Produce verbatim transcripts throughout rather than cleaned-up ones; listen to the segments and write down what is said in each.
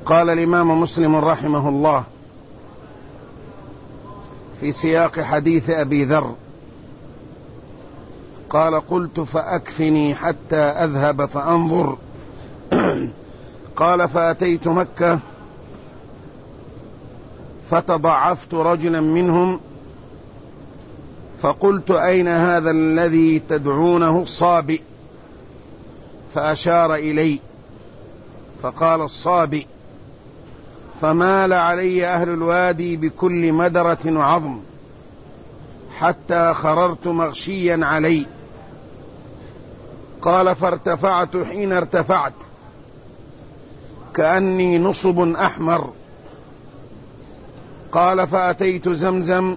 قال الإمام مسلم رحمه الله في سياق حديث أبي ذر قال: قلت فأكفني حتى أذهب فأنظر. قال: فأتيت مكة فتضعفت رجلا منهم فقلت: أين هذا الذي تدعونه الصابئ؟ فأشار إلي فقال: الصابئ. فمال علي أهل الوادي بكل مدرة وعظم حتى خررت مغشيا علي. قال: فارتفعت حين ارتفعت كأني نصب أحمر. قال: فأتيت زمزم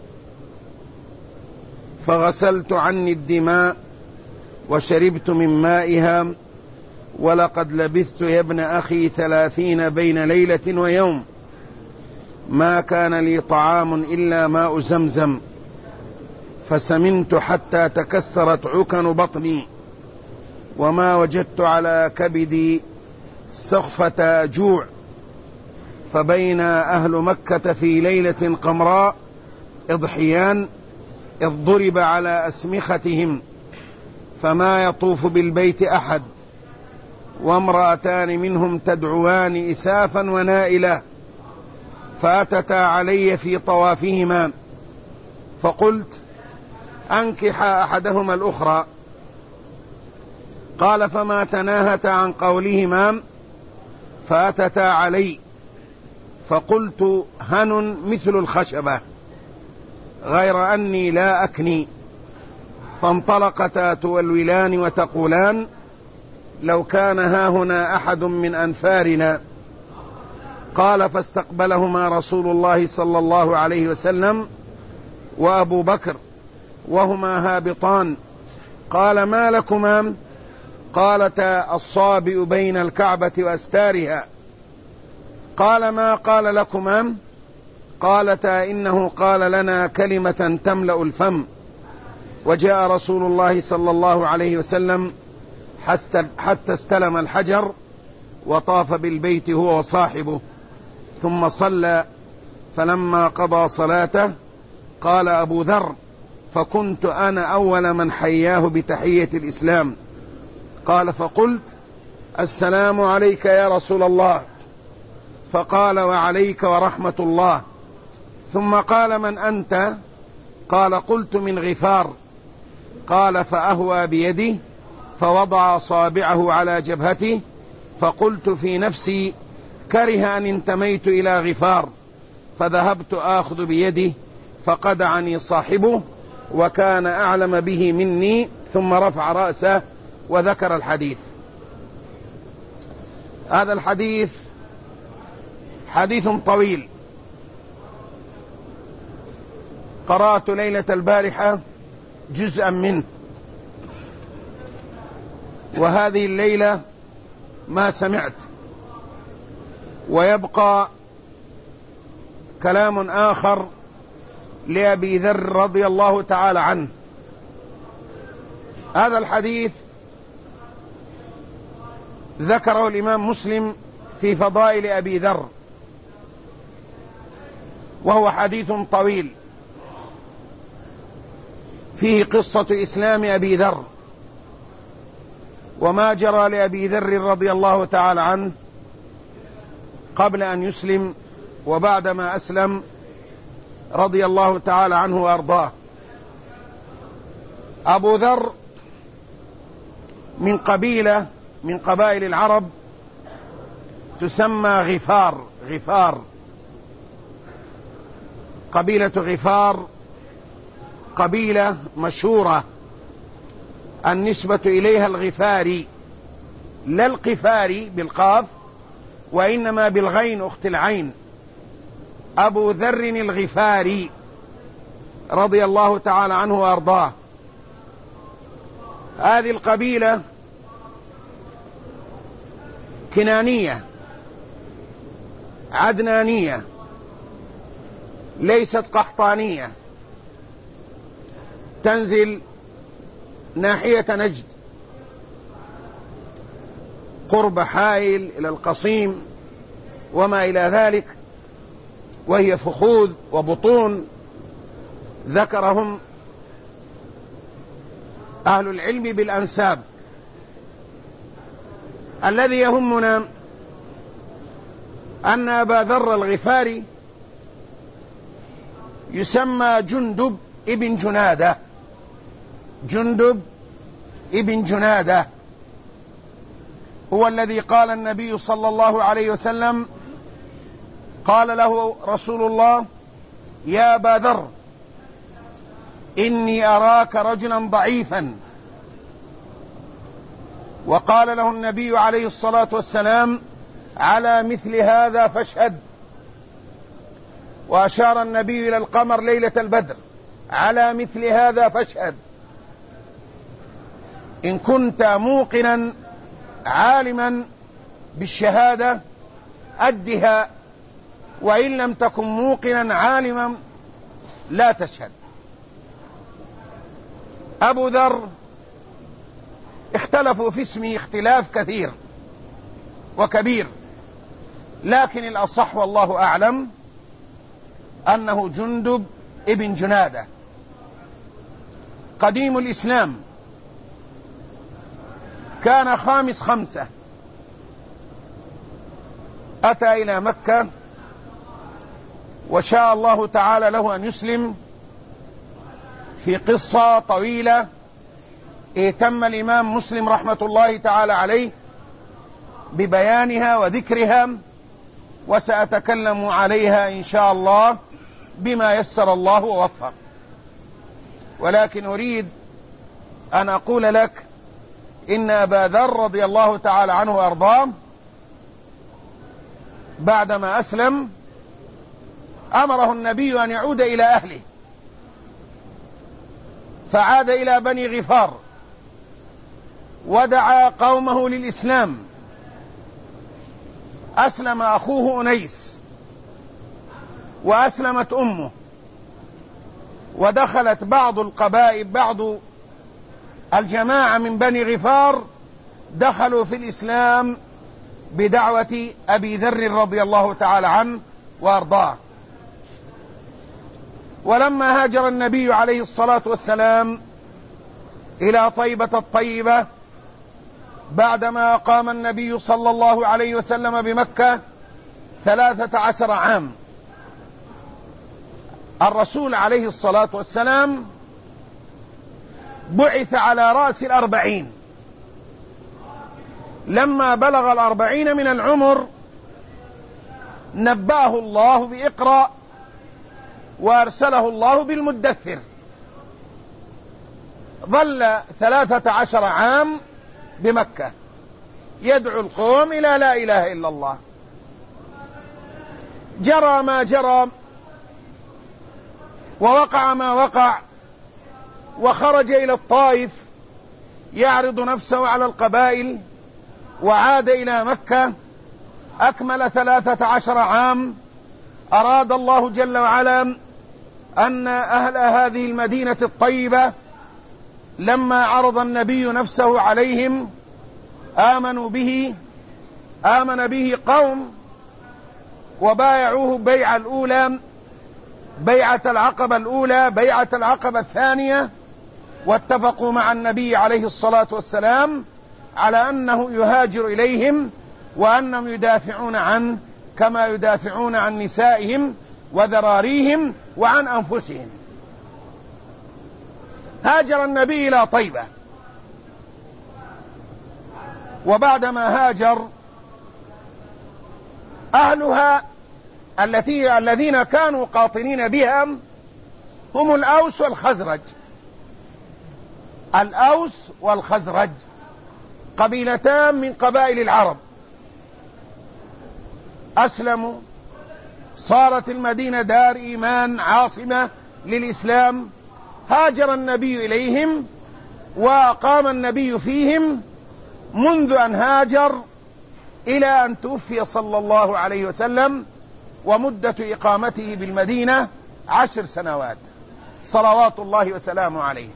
فغسلت عني الدماء وشربت من مائها، ولقد لبثت يا ابن أخي ثلاثين بين ليلة ويوم ما كان لي طعام إلا ماء زمزم، فسمنت حتى تكسرت عكن بطني، وما وجدت على كبدي سخفة جوع. فبين أهل مكة في ليلة قمراء إضحيان إذ ضرب على أسمختهم فما يطوف بالبيت أحد، وامرأتان منهم تدعوان إسافا ونائلة، فأتتا علي في طوافهما فقلت: أنكح أحدهما الأخرى. قال: فما تناهت عن قولهما فأتتا علي فقلت: هن مثل الخشبة غير أني لا أكني. فانطلقتا تولولان وتقولان: لو كان هاهنا أحد من أنفارنا. قال: فاستقبلهما رسول الله صلى الله عليه وسلم وأبو بكر وهما هابطان. قال: ما لكما؟ قالتا: الصابئ بين الكعبة وأستارها. قال: ما قال لكما؟ قالتا: إنه قال لنا كلمة تملأ الفم. وجاء رسول الله صلى الله عليه وسلم حتى استلم الحجر وطاف بالبيت هو وصاحبه، ثم صلى. فلما قضى صلاته قال أبو ذر: فكنت أنا أول من حياه بتحية الإسلام. قال: فقلت: السلام عليك يا رسول الله. فقال: وعليك ورحمة الله. ثم قال: من أنت؟ قال: قلت: من غفار. قال: فأهوى بيدي فوضع أصابعه على جبهته، فقلت في نفسي: كره أن انتميت إلى غفار، فذهبت آخذ بيده فقدعني صاحبه وكان أعلم به مني، ثم رفع رأسه وذكر الحديث. هذا الحديث حديث طويل، قرأت ليلة البارحة جزءا منه، وهذه الليلة ما سمعت، ويبقى كلام آخر لأبي ذر رضي الله تعالى عنه. هذا الحديث ذكره الإمام مسلم في فضائل أبي ذر، وهو حديث طويل فيه قصة إسلام أبي ذر وما جرى لأبي ذر رضي الله تعالى عنه قبل أن يسلم وبعدما أسلم رضي الله تعالى عنه وأرضاه. أبو ذر من قبيلة من قبائل العرب تسمى غفار. غفار قبيلة غفار قبيلة مشهورة النسبة إليها الغفاري، لا القفاري بالقاف وإنما بالغين أخت العين. أبو ذر الغفاري رضي الله تعالى عنه وأرضاه. هذه القبيلة كنانية عدنانية، ليست قحطانية، تنزل ناحية نجد قرب حائل إلى القصيم وما إلى ذلك، وهي فخوذ وبطون ذكرهم أهل العلم بالأنساب. الذي يهمنا أن أبا ذر الغفاري يسمى جندب ابن جنادة، جندب ابن جنادة هو الذي قال النبي صلى الله عليه وسلم، قال له رسول الله: يا أبا ذر إني أراك رجلا ضعيفا. وقال له النبي عليه الصلاة والسلام: على مثل هذا فاشهد. وأشار النبي إلى القمر ليلة البدر: على مثل هذا فاشهد. إن كنت موقنا عالما بالشهادة أدها، وإن لم تكن موقنا عالما لا تشهد. أبو ذر اختلفوا في اسمه اختلاف كثير وكبير، لكن الأصح والله أعلم أنه جندب ابن جنادة. قديم الإسلام، كان خامس خمسة، أتى إلى مكة وشاء الله تعالى له أن يسلم في قصة طويلة اهتم الإمام مسلم رحمة الله تعالى عليه ببيانها وذكرها، وسأتكلم عليها إن شاء الله بما يسر الله ووفق. ولكن أريد أن أقول لك إن أبا ذر رضي الله تعالى عنه وأرضاه بعدما أسلم أمره النبي أن يعود إلى أهله، فعاد إلى بني غفار ودعا قومه للإسلام. أسلم أخوه أنيس وأسلمت أمه، ودخلت بعض القبائل، بعض الجماعة من بني غفار دخلوا في الإسلام بدعوة أبي ذر رضي الله تعالى عنه وأرضاه. ولما هاجر النبي عليه الصلاة والسلام إلى طيبة الطيبة بعدما أقام النبي صلى الله عليه وسلم بمكة ثلاثة عشر عام، الرسول عليه الصلاة والسلام بعث على رأس الأربعين. لما بلغ الأربعين من العمر نبأه الله بإقرأ، وأرسله الله بالمدثر. ظل ثلاثة عشر عام بمكة يدعو القوم إلى لا إله إلا الله. جرى ما جرى ووقع ما وقع، وخرج إلى الطائف يعرض نفسه على القبائل، وعاد إلى مكة أكمل ثلاثة عشر عام. أراد الله جل وعلا أن أهل هذه المدينة الطيبة لما عرض النبي نفسه عليهم آمنوا به، آمن به قوم وبايعوه بيعة الأولى، بيعة العقبة الأولى، بيعة العقبة الثانية، واتفقوا مع النبي عليه الصلاة والسلام على أنه يهاجر إليهم وأنهم يدافعون عنه كما يدافعون عن نسائهم وذراريهم وعن أنفسهم. هاجر النبي إلى طيبة، وبعدما هاجر أهلها التي الذين كانوا قاطنين بها هم الأوس والخزرج. الأوس والخزرج قبيلتان من قبائل العرب، أسلموا، صارت المدينة دار إيمان عاصمة للإسلام. هاجر النبي إليهم وقام النبي فيهم منذ أن هاجر إلى أن توفي صلى الله عليه وسلم، ومدة إقامته بالمدينة عشر سنوات صلوات الله وسلامه عليه.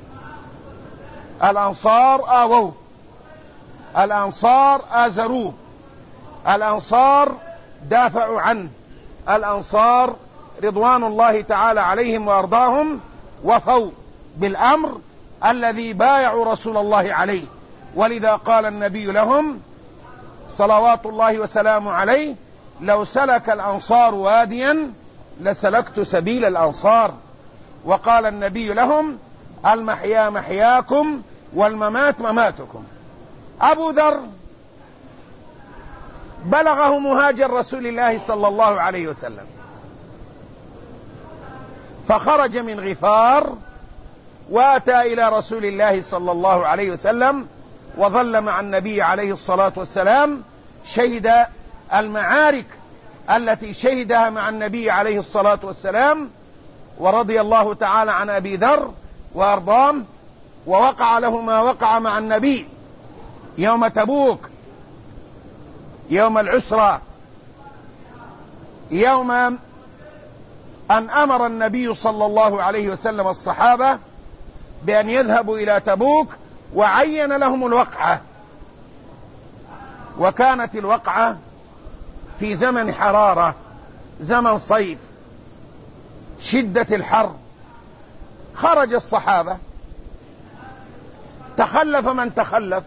الأنصار آووه، الأنصار آزروه، الأنصار دافعوا عنه الأنصار رضوان الله تعالى عليهم وأرضاهم، وفوا بالأمر الذي بايعوا رسول الله عليه. ولذا قال النبي لهم صلوات الله وسلامه عليه: لو سلك الأنصار واديا لسلكت سبيل الأنصار. وقال النبي لهم: المحيا محياكم والممات مماتكم. أبو ذر بلغه مهاجر رسول الله صلى الله عليه وسلم، فخرج من غفار وأتى إلى رسول الله صلى الله عليه وسلم، وظل مع النبي عليه الصلاة والسلام، شهد المعارك التي شهدها مع النبي عليه الصلاة والسلام، ورضي الله تعالى عن أبي ذر وأرضاه. ووقع له ما وقع مع النبي يوم تبوك، يوم العسرة، يوم أن أمر النبي صلى الله عليه وسلم الصحابة بأن يذهبوا إلى تبوك، وعين لهم الوقعة. وكانت الوقعة في زمن حرارة، زمن صيف، شدة الحر. خرج الصحابة، تخلف من تخلف.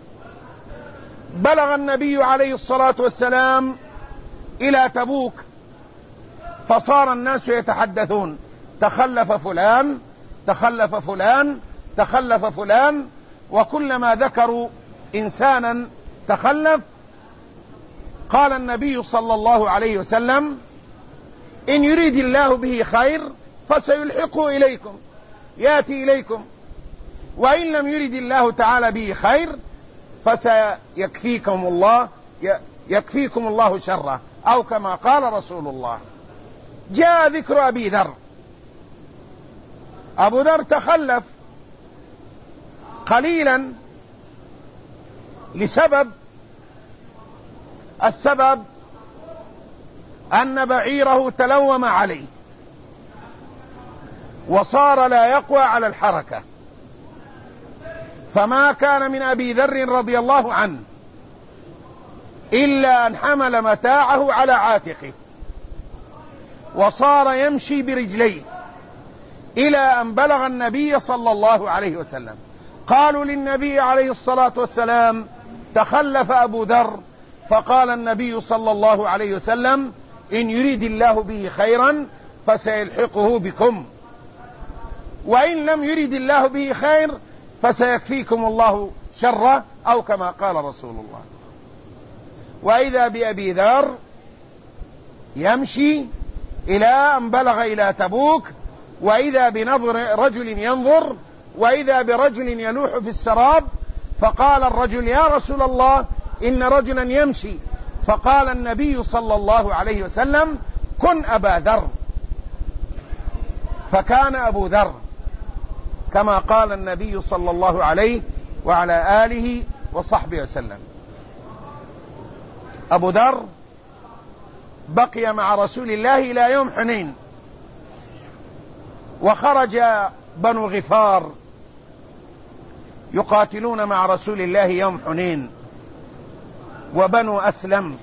بلغ النبي عليه الصلاة والسلام إلى تبوك، فصار الناس يتحدثون: تخلف فلان، تخلف فلان، تخلف فلان. وكلما ذكروا إنسانا تخلف قال النبي صلى الله عليه وسلم: إن يريد الله به خير فسيلحقه إليكم، يأتي إليكم، وإن لم يريد الله تعالى به خير فسيكفيكم الله يكفيكم الله شره، أو كما قال رسول الله. جاء ذكر أبي ذر. أبو ذر تخلف قليلا لسبب، السبب أن بعيره تلوم عليه وصار لا يقوى على الحركة، فما كان من أبي ذر رضي الله عنه إلا أن حمل متاعه على عاتقه وصار يمشي برجليه إلى أن بلغ النبي صلى الله عليه وسلم. قالوا للنبي عليه الصلاة والسلام: تخلف أبو ذر. فقال النبي صلى الله عليه وسلم: إن يريد الله به خيرا فسيلحقه بكم، وإن لم يريد الله به خير فسيكفيكم الله شره، أو كما قال رسول الله. وإذا بأبي ذر يمشي إلى أن بلغ إلى تبوك، وإذا بنظر رجل ينظر، وإذا برجل يلوح في السراب. فقال الرجل: يا رسول الله، إن رجلا يمشي. فقال النبي صلى الله عليه وسلم: كن أبا ذر. فكان أبو ذر كما قال النبي صلى الله عليه وعلى آله وصحبه وسلم. أبو ذر بقي مع رسول الله إلى يوم حنين، وخرج بنو غفار يقاتلون مع رسول الله يوم حنين، وبنو أسلم،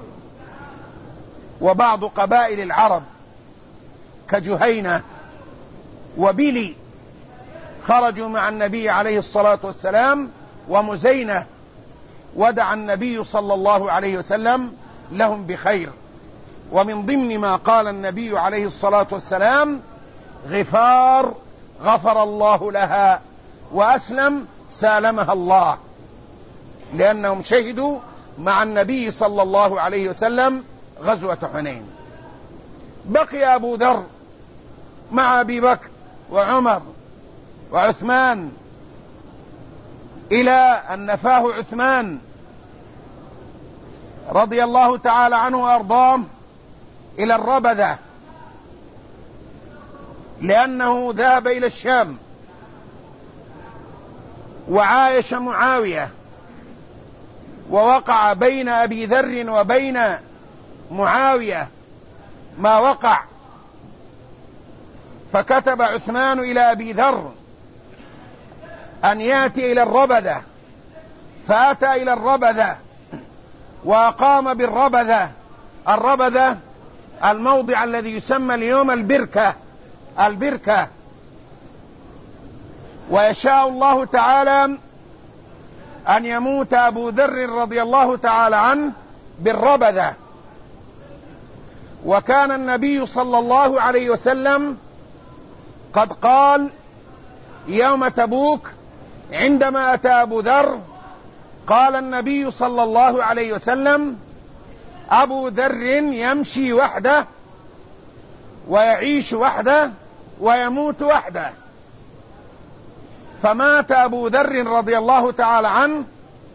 وبعض قبائل العرب كجهينة وبلي خرجوا مع النبي عليه الصلاة والسلام، ومزينة. ودعا النبي صلى الله عليه وسلم لهم بخير. ومن ضمن ما قال النبي عليه الصلاة والسلام: غفار غفر الله لها، وأسلم سالمها الله، لأنهم شهدوا مع النبي صلى الله عليه وسلم غزوة حنين. بقي أبو ذر مع أبي بكر وعمر وعثمان إلى أن نفاه عثمان رضي الله تعالى عنه وأرضاه إلى الربذة، لأنه ذهب إلى الشام وعايش معاوية، ووقع بين أبي ذر وبين معاوية ما وقع. فكتب عثمان إلى أبي ذر أن يأتي إلى الربذة، فأتى إلى الربذة وأقام بالربذة الربذة الموضع الذي يسمى اليوم البركة البركة ويشاء الله تعالى أن يموت أبو ذر رضي الله تعالى عنه بالربذة. وكان النبي صلى الله عليه وسلم قد قال يوم تبوك عندما أتى أبو ذر، قال النبي صلى الله عليه وسلم: أبو ذر يمشي وحده ويعيش وحده ويموت وحده. فمات أبو ذر رضي الله تعالى عنه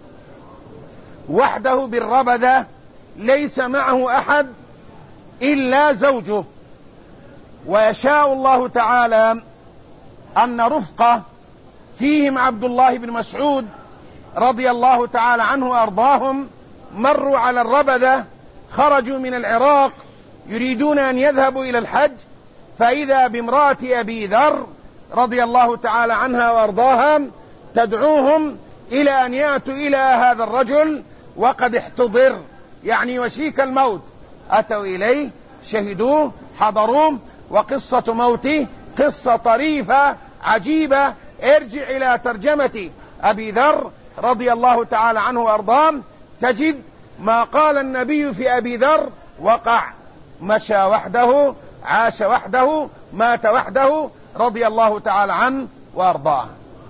وحده بالربذة، ليس معه أحد إلا زوجه. ويشاء الله تعالى أن رفقة فيهم عبد الله بن مسعود رضي الله تعالى عنه وأرضاهم مروا على الربذة، خرجوا من العراق يريدون أن يذهبوا إلى الحج، فإذا بامرأة أبي ذر رضي الله تعالى عنها وأرضاها تدعوهم إلى أن يأتوا إلى هذا الرجل وقد احتضر، يعني وشيك الموت. أتوا إليه، شهدوه، حضروه، وقصة موته قصة طريفة عجيبة. ارجع إلى ترجمة أبي ذر رضي الله تعالى عنه وأرضاه تجد ما قال النبي في أبي ذر وقع. مشى وحده، عاش وحده، مات وحده، رضي الله تعالى عنه وأرضاه.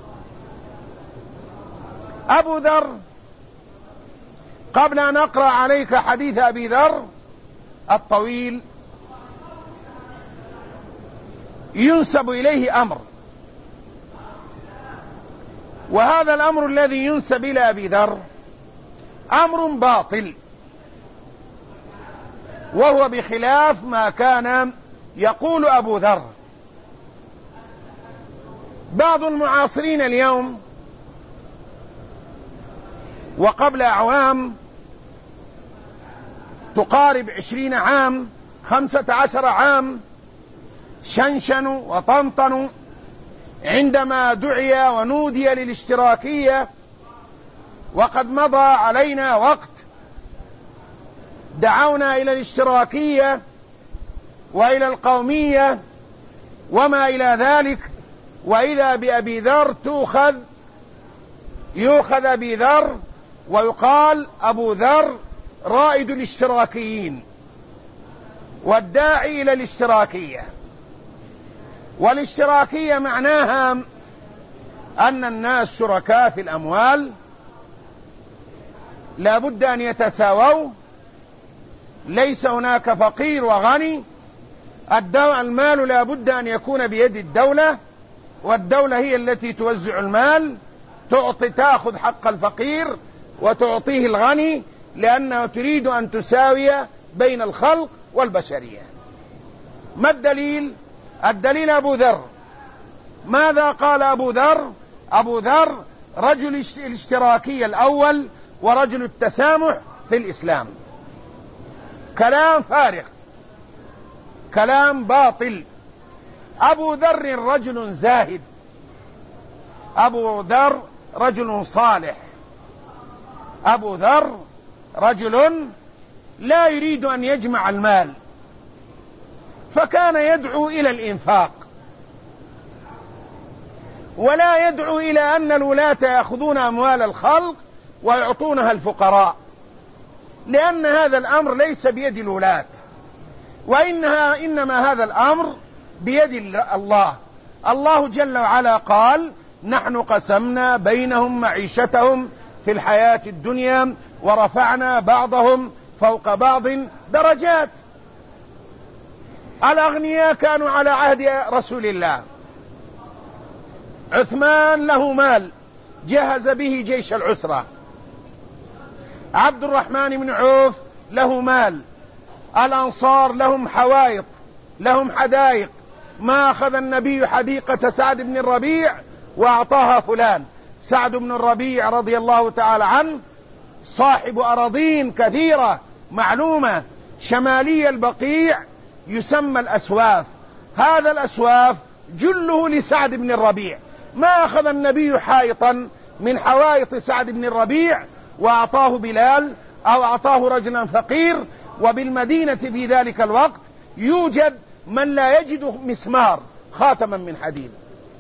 أبو ذر، قبل أن أقرأ عليك حديث أبي ذر الطويل، ينسب إليه أمر، وهذا الأمر الذي ينسب إلى أبي ذر أمر باطل، وهو بخلاف ما كان يقول أبو ذر. بعض المعاصرين اليوم وقبل أعوام تقارب عشرين عام، خمسة عشر عام، شنشنوا وطنطنوا عندما دعي ونودي للاشتراكية، وقد مضى علينا وقت دعونا إلى الاشتراكية وإلى القومية وما إلى ذلك، وإذا بأبي ذر تؤخذ يؤخذ أبي ذر ويقال أبو ذر رائد الاشتراكيين والداعي إلى الاشتراكية. والاشتراكية معناها أن الناس شركاء في الأموال، لا بد أن يتساووا، ليس هناك فقير وغني، المال لا بد أن يكون بيد الدولة، والدولة هي التي توزع المال، تعطي تأخذ حق الفقير وتعطيه الغني، لأنها تريد أن تساوي بين الخلق والبشرية. ما الدليل؟ الدليل أبو ذر. ماذا قال أبو ذر؟ أبو ذر رجل الاشتراكية الأول ورجل التسامح في الإسلام. كلام فارغ، كلام باطل. أبو ذر رجل زاهد، أبو ذر رجل صالح، أبو ذر رجل لا يريد أن يجمع المال، فكان يدعو إلى الإنفاق، ولا يدعو إلى أن الولاة يأخذون أموال الخلق ويعطونها الفقراء، لأن هذا الأمر ليس بيد الولاة، وإنها إنما هذا الأمر بيد الله. الله جل وعلا قال: نحن قسمنا بينهم معيشتهم في الحياة الدنيا ورفعنا بعضهم فوق بعض درجات. الأغنياء كانوا على عهد رسول الله. عثمان له مال جهز به جيش العسرة. عبد الرحمن بن عوف له مال. الأنصار لهم حوائط، لهم حدائق. ما أخذ النبي حديقة سعد بن الربيع وأعطاها فلان. سعد بن الربيع رضي الله تعالى عنه صاحب أراضين كثيرة معلومة، شمالي البقيع يسمى الأسواف. هذا الأسواف جله لسعد بن الربيع. ما أخذ النبي حائطا من حوائط سعد بن الربيع وأعطاه بلال أو أعطاه رجلا فقير، وبالمدينة في ذلك الوقت يوجد من لا يجد مسمار خاتما من حديد.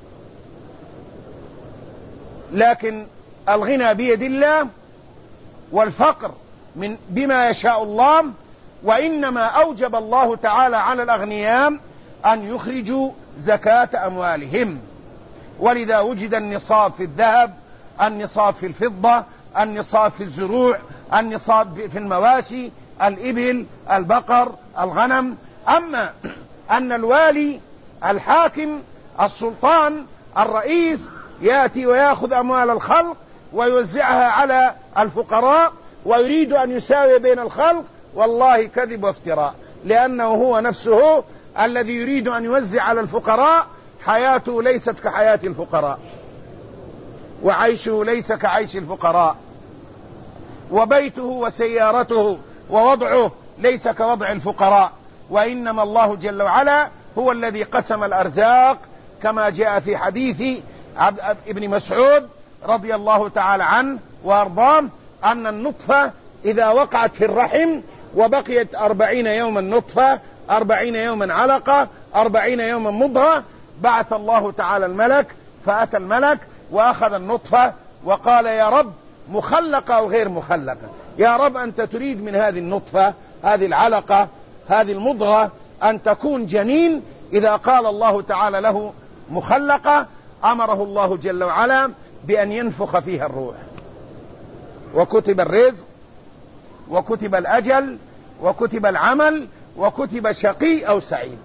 لكن الغنى بيد الله، والفقر من بما يشاء الله، وإنما أوجب الله تعالى على الأغنياء أن يخرجوا زكاة أموالهم، ولذا وجد النصاب في الذهب، النصاب في الفضة، النصاب في الزروع، النصاب في المواشي، الإبل، البقر، الغنم. أما أن الوالي، الحاكم، السلطان، الرئيس يأتي ويأخذ أموال الخلق ويوزعها على الفقراء ويريد أن يساوي بين الخلق، والله كذب وافتراء، لأنه هو نفسه الذي يريد أن يوزع على الفقراء حياته ليست كحياة الفقراء، وعيشه ليس كعيش الفقراء، وبيته وسيارته ووضعه ليس كوضع الفقراء، وإنما الله جل وعلا هو الذي قسم الأرزاق، كما جاء في حديث ابن مسعود رضي الله تعالى عنه وأرضاه أن النطفة إذا وقعت في الرحم وبقيت أربعين يوما نطفة، أربعين يوما علقة، أربعين يوما مضغة، بعث الله تعالى الملك، فأتى الملك وأخذ النطفة وقال: يا رب، مخلقة أو غير مخلقة؟ يا رب، أنت تريد من هذه النطفة، هذه العلقة، هذه المضغة أن تكون جنين. إذا قال الله تعالى له مخلقة أمره الله جل وعلا بأن ينفخ فيها الروح، وكتب الرزق، وكتب الأجل، وكتب العمل، وكتب شقي أو سعيد.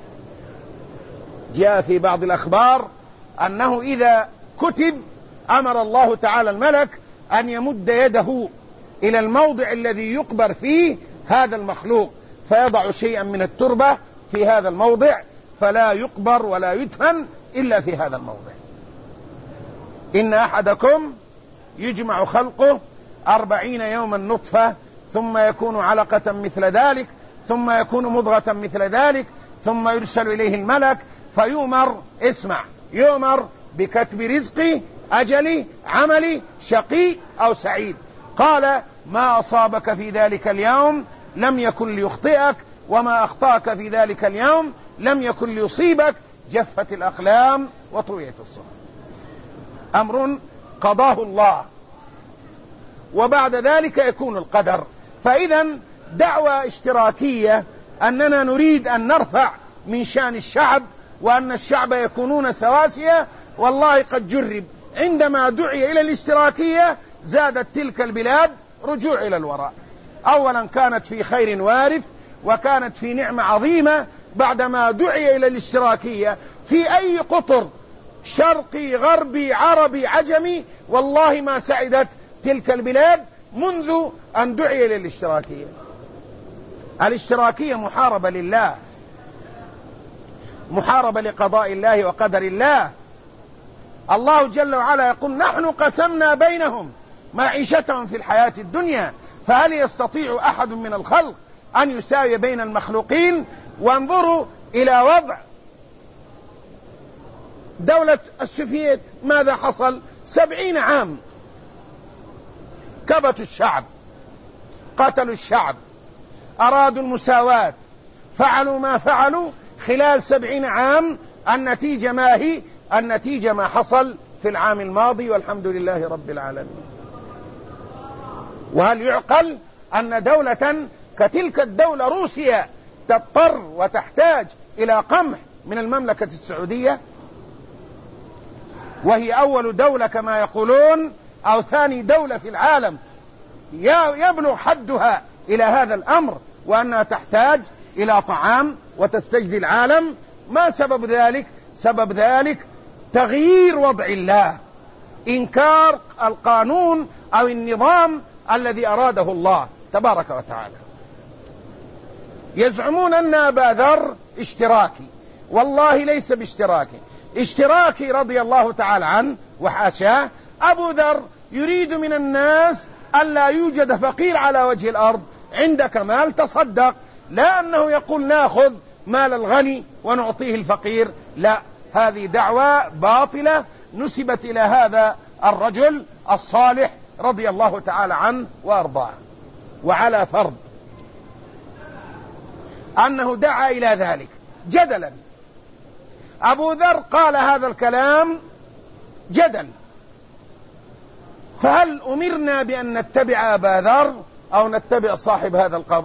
جاء في بعض الأخبار أنه إذا كتب أمر الله تعالى الملك أن يمد يده إلى الموضع الذي يقبر فيه هذا المخلوق، فيضع شيئا من التربة في هذا الموضع، فلا يقبر ولا يدفن إلا في هذا الموضع. إن أحدكم يجمع خلقه أربعين يوما نطفة، ثم يكون علقة مثل ذلك، ثم يكون مضغة مثل ذلك، ثم يرسل إليه الملك فيؤمر، اسمع، يؤمر بكتب رزقي، أجلي، عملي، شقي أو سعيد. قال: ما أصابك في ذلك اليوم لم يكن ليخطئك، وما أخطأك في ذلك اليوم لم يكن ليصيبك، جفت الأقلام وطويت الصحف. أمر قضاه الله، وبعد ذلك يكون القدر. فإذا دعوة اشتراكية أننا نريد أن نرفع من شأن الشعب، وأن الشعب يكونون سواسية، والله قد جرب. عندما دعي إلى الاشتراكية زادت تلك البلاد رجوع إلى الوراء. أولا كانت في خير وارف، وكانت في نعمة عظيمة. بعدما دعي إلى الاشتراكية في أي قطر، شرقي، غربي، عربي، عجمي، والله ما سعدت تلك البلاد منذ أن دعي إلى الاشتراكية. الاشتراكية محاربة لله، محاربة لقضاء الله وقدر الله. الله جل وعلا يقول: نحن قسمنا بينهم معيشتهم في الحياة الدنيا، فهل يستطيع أحد من الخلق أن يساوي بين المخلوقين؟ وانظروا إلى وضع دولة السوفييت، ماذا حصل؟ سبعين عام كبتوا الشعب، قتلوا الشعب، أرادوا المساواة، فعلوا ما فعلوا. خلال سبعين عام النتيجة ما هي؟ النتيجة ما حصل في العام الماضي، والحمد لله رب العالمين. وهل يعقل أن دولة كتلك الدولة روسيا تضطر وتحتاج إلى قمح من المملكة السعودية، وهي أول دولة كما يقولون أو ثاني دولة في العالم يبلغ حدها إلى هذا الأمر، وأنها تحتاج إلى طعام وتستجدي العالم؟ ما سبب ذلك؟ سبب ذلك تغيير وضع الله، إنكار القانون أو النظام الذي أراده الله تبارك وتعالى. يزعمون أن أبا ذر اشتراكي، والله ليس باشتراكي. اشتراكي رضي الله تعالى عنه وحاشاه. أبو ذر يريد من الناس ألا يوجد فقير على وجه الأرض، عندك مال تصدق، لا أنه يقول ناخذ مال الغني ونعطيه الفقير، لا، هذه دعوة باطلة نسبت إلى هذا الرجل الصالح رضي الله تعالى عنه وأرضاه. وعلى فرض أنه دعا إلى ذلك جدلا. أبو ذر قال هذا الكلام جدل، فهل أمرنا بأن نتبع أبا ذر أو نتبع صاحب هذا القبر؟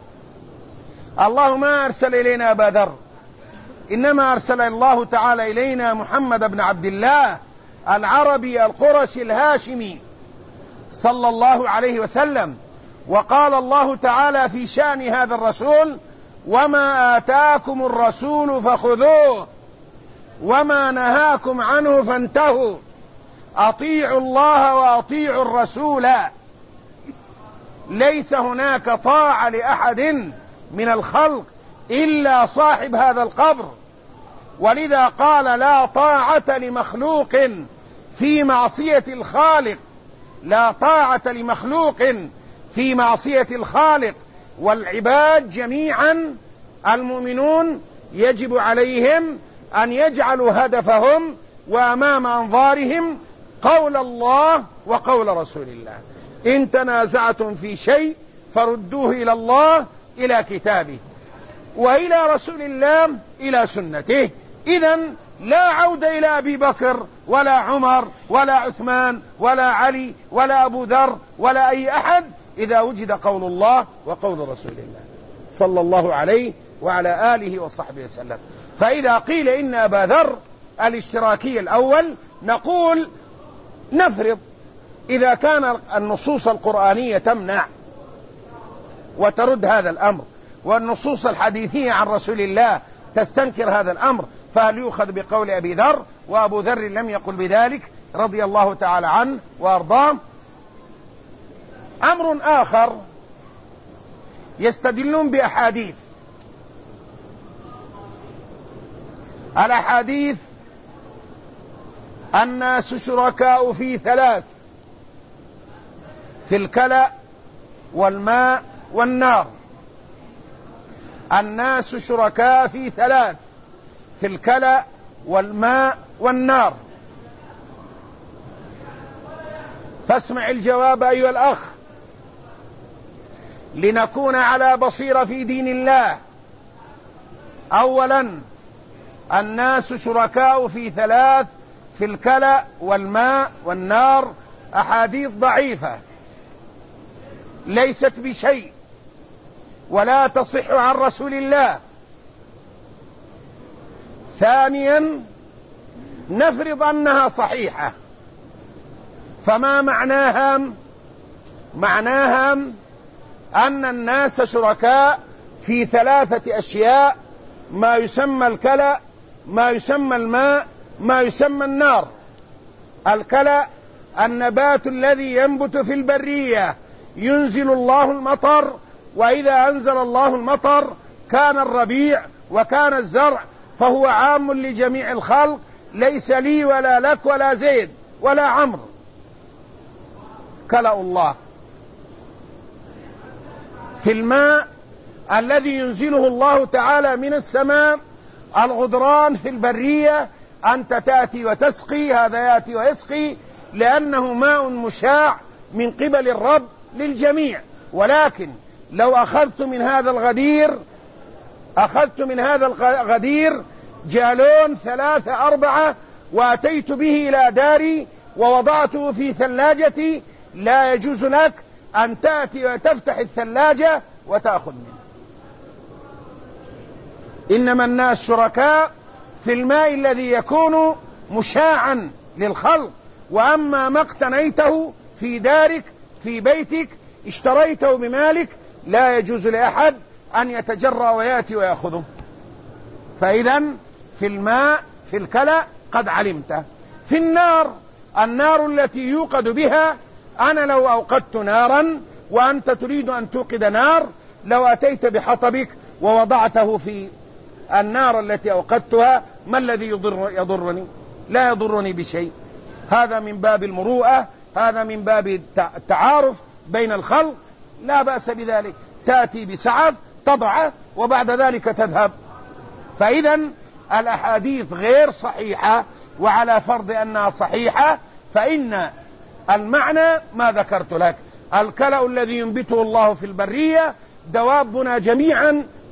الله ما أرسل إلينا أبا ذر، إنما أرسل الله تعالى إلينا محمد بن عبد الله العربي القرشي الهاشمي صلى الله عليه وسلم. وقال الله تعالى في شأن هذا الرسول: وما آتاكم الرسول فخذوه وما نهاكم عنه فانتهوا أطيعوا الله وأطيعوا الرسول. ليس هناك طاعة لأحد من الخلق إلا صاحب هذا القبر، ولذا قال: لا طاعة لمخلوق في معصية الخالق، لا طاعة لمخلوق في معصية الخالق. والعباد جميعا المؤمنون يجب عليهم أن يجعلوا هدفهم وأمام أنظارهم قول الله وقول رسول الله. إن تنازعتم في شيء فردوه إلى الله، إلى كتابه، وإلى رسول الله، إلى سنته. إذن لا عودة إلى أبي بكر ولا عمر ولا عثمان ولا علي ولا أبو ذر ولا أي أحد إذا وجد قول الله وقول رسول الله صلى الله عليه وعلى آله وصحبه وسلم. فإذا قيل إن أبا ذر الاشتراكي الأول، نقول نفرض إذا كان النصوص القرآنية تمنع وترد هذا الأمر، والنصوص الحديثية عن رسول الله تستنكر هذا الأمر، فهل يؤخذ بقول أبي ذر؟ وأبو ذر لم يقل بذلك رضي الله تعالى عنه وأرضاه. أمر آخر، يستدلون بأحاديث. الأحاديث: الناس شركاء في ثلاث: في الكلى والماء والنار. الناس شركاء في ثلاث: في الكلى والماء والنار. فاسمع الجواب أيها الأخ، لنكون على بصيرة في دين الله. أولا، الناس شركاء في ثلاث: في الكلى والماء والنار. أحاديث ضعيفة ليست بشيء ولا تصح عن رسول الله. ثانيا، نفرض أنها صحيحة، فما معناها؟ معناها أن الناس شركاء في ثلاثة أشياء: ما يسمى الكلى، ما يسمى الماء، ما يسمى النار. الكلى النبات الذي ينبت في البرية، ينزل الله المطر، وإذا أنزل الله المطر كان الربيع وكان الزرع، فهو عام لجميع الخلق، ليس لي ولا لك ولا زيد ولا عمرو. كلأ الله. في الماء الذي ينزله الله تعالى من السماء، الغدران في البرية، أنت تأتي وتسقي، هذا يأتي ويسقي، لأنه ماء مشاع من قبل الرب للجميع. ولكن لو أخذت من هذا الغدير أخذت من هذا الغدير جالون ثلاثة أربعة وأتيت به إلى داري ووضعته في ثلاجتي، لا يجوز لك أن تأتي وتفتح الثلاجة وتأخذ منه. إنما الناس شركاء في الماء الذي يكون مشاعا للخلق. وأما ما اقتنيته في دارك في بيتك اشتريته بمالك، لا يجوز لأحد أن يتجرأ ويأتي ويأخذه. فإذا في الماء في الكلى قد علمت. في النار، النار التي يوقد بها، أنا لو أوقدت نارا وأنت تريد أن توقد نار، لو أتيت بحطبك ووضعته في النار التي أوقدتها، ما الذي يضر يضرني؟ لا يضرني بشيء. هذا من باب المروءة، هذا من باب التعارف بين الخلق، لا بأس بذلك. تأتي بسعف تضعه وبعد ذلك تذهب. فإذا الأحاديث غير صحيحة، وعلى فرض أنها صحيحة فإن المعنى ما ذكرت لك. الكلأ الذي ينبته الله في البرية، دوابنا جميعا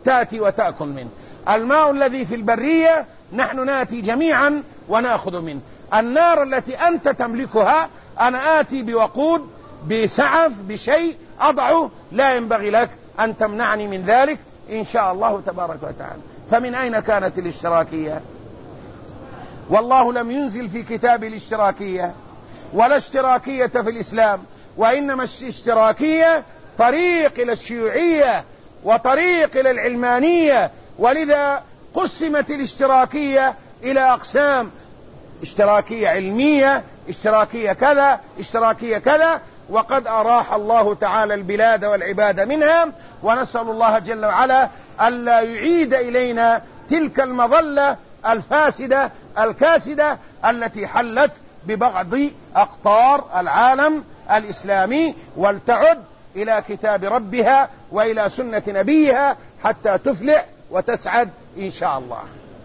تأتي وتأكل منه. الماء الذي في البرية نحن نأتي جميعا ونأخذ منه. النار التي أنت تملكها أنا آتي بوقود بسعف بشيء أضعه، لا ينبغي لك أن تمنعني من ذلك إن شاء الله تبارك وتعالى. فمن أين كانت الاشتراكية؟ والله لم ينزل في كتاب الاشتراكية ولا اشتراكية في الإسلام، وإنما الاشتراكية طريق إلى الشيوعية وطريق إلى العلمانية، ولذا قسمت الاشتراكية إلى أقسام: اشتراكية علمية، اشتراكية كذا، اشتراكية كذا، وقد أراح الله تعالى البلاد والعباد منها، ونسأل الله جل وعلا ألا يعيد إلينا تلك المظلة الفاسدة الكاسدة التي حلت ببعض أقطار العالم الإسلامي، ولتعد إلى كتاب ربها وإلى سنة نبيها حتى تفلح وتسعد إن شاء الله.